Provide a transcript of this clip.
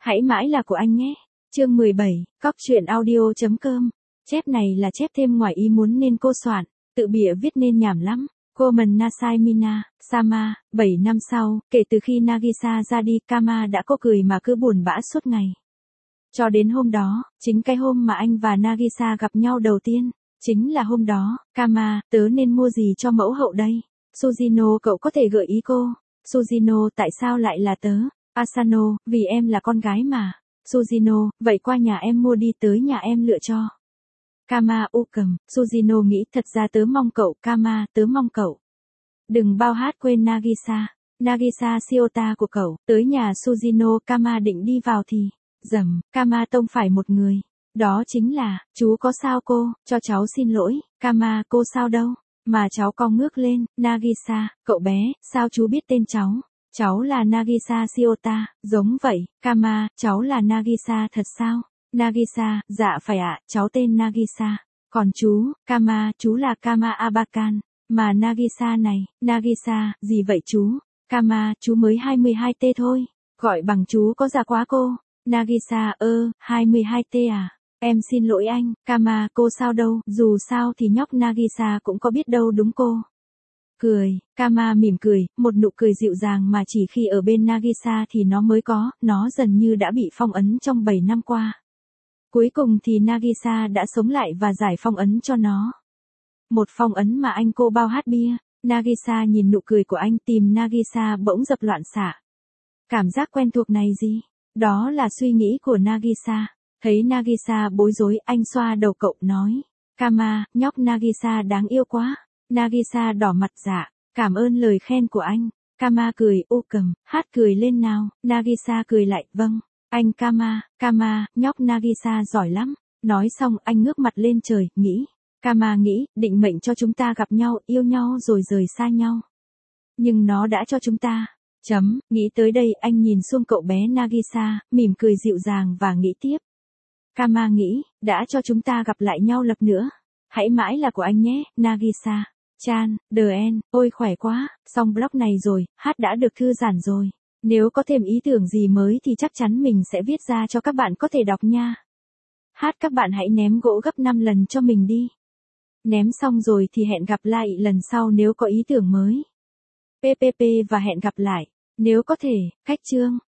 Hãy mãi là của anh nhé. Chương 17, Cóc truyện audio.com. Chép này là chép thêm ngoài ý muốn nên cô soạn, tự bịa viết nên nhảm lắm. Koman Nasai Mina, Sama, 7 năm sau, kể từ khi Nagisa ra đi, Kama đã có cười mà cứ buồn bã suốt ngày. Cho đến hôm đó, chính cái hôm mà anh và Nagisa gặp nhau đầu tiên, chính là hôm đó. Kama, tớ nên mua gì cho mẫu hậu đây? Sujino, cậu có thể gợi ý cô. Sujino, tại sao lại là tớ? Asano, vì em là con gái mà. Sujino, vậy qua nhà em mua đi, tới nhà em lựa cho. Kama, cầm. Sujino nghĩ, thật ra tớ mong cậu. Kama, tớ mong cậu đừng bao hát quên Nagisa. Nagisa Shiota của cậu. Tới nhà Sujino, Kama định đi vào thì dầm, Kama tông phải một người. Đó chính là, chú có sao cô? Cho cháu xin lỗi. Kama, cô sao đâu? Mà cháu cong ngước lên. Nagisa, cậu bé, sao chú biết tên cháu? Cháu là Nagisa Shiota. Giống vậy. Kama, cháu là Nagisa thật sao? Nagisa, dạ phải ạ, cháu tên Nagisa. Còn chú? Kama, chú là Kama Abakan. Mà Nagisa này, Nagisa, gì vậy chú? Kama, chú mới 22T thôi. Gọi bằng chú có già quá cô? Nagisa, 22T à? Em xin lỗi anh. Kama, cô sao đâu? Dù sao thì nhóc Nagisa cũng có biết đâu đúng cô? Cười. Kama mỉm cười, một nụ cười dịu dàng mà chỉ khi ở bên Nagisa thì nó mới có, nó dần như đã bị phong ấn trong 7 năm qua. Cuối cùng thì Nagisa đã sống lại và giải phong ấn cho nó. Một phong ấn mà anh cô bao hát bia. Nagisa nhìn nụ cười của anh, tìm Nagisa bỗng dập loạn xạ. Cảm giác quen thuộc này gì? Đó là suy nghĩ của Nagisa. Thấy Nagisa bối rối, anh xoa đầu cậu nói. Kama, nhóc Nagisa đáng yêu quá. Nagisa đỏ mặt dạ, cảm ơn lời khen của anh. Kama cười, cầm, hát cười lên nào. Nagisa cười lại, vâng. Anh Kama, nhóc Nagisa giỏi lắm. Nói xong anh ngước mặt lên trời, nghĩ. Kama nghĩ, định mệnh cho chúng ta gặp nhau, yêu nhau rồi rời xa nhau. Nhưng nó đã cho chúng ta. Nghĩ tới đây anh nhìn xuống cậu bé Nagisa, mỉm cười dịu dàng và nghĩ tiếp. Kama nghĩ, đã cho chúng ta gặp lại nhau lần nữa. Hãy mãi là của anh nhé, Nagisa. Chan, DN, ôi khỏe quá, xong blog này rồi, hát đã được thư giãn rồi. Nếu có thêm ý tưởng gì mới thì chắc chắn mình sẽ viết ra cho các bạn có thể đọc nha. Hát các bạn hãy ném gỗ gấp 5 lần cho mình đi. Ném xong rồi thì hẹn gặp lại lần sau nếu có ý tưởng mới. PPP và hẹn gặp lại. Nếu có thể, cách chương.